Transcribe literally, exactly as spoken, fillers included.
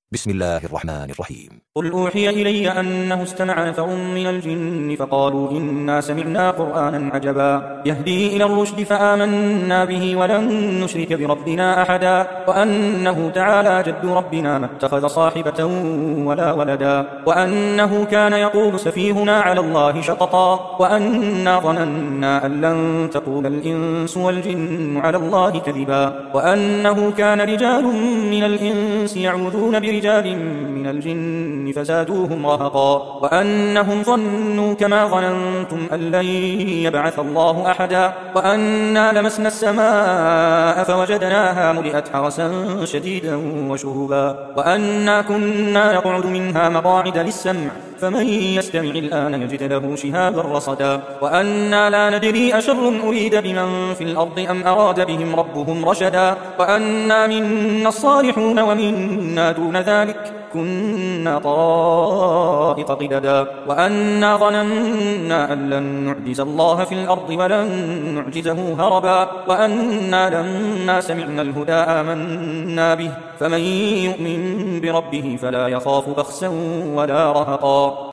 بسم الله الرحمن الرحيم. قل أوحي إلي أنه استمع نفر من الجن فقالوا إنا سمعنا قرآنا عجبا يهدي إلى الرشد فآمنا به ولن نشرك بربنا أحدا وأنه تعالى جد ربنا ما اتخذ صاحبة ولا ولدا وأنه كان يقول سفيهنا على الله شططا وأنا ظننا أن لن تقول الإنس والجن على الله كذبا وأنه كان رجال من الإنس يعوذون برجال من الجن فزادوهم رهقا وأنهم ظنوا كما ظننتم أن لن يبعث الله أحدا وأنا لمسنا السماء فوجدناها ملئت حرسا شديدا وشهبا وأنا كنا نقعد منها مقاعد للسمع فمن يستمع الآن يجد له شهابا رصدا وأنا لا ندري أشر أريد بمن في الأرض أم أراد بهم ربهم رشدا وأنا منا الصالحون ومنا دون ذلك كنا طرائق قددا وأنا ظننا أن لن نعجز الله في الأرض ولن نعجزه هربا وأنا لما سمعنا الهدى آمنا به فمن يؤمن بربه فلا يخاف بخسا ولا رهقا.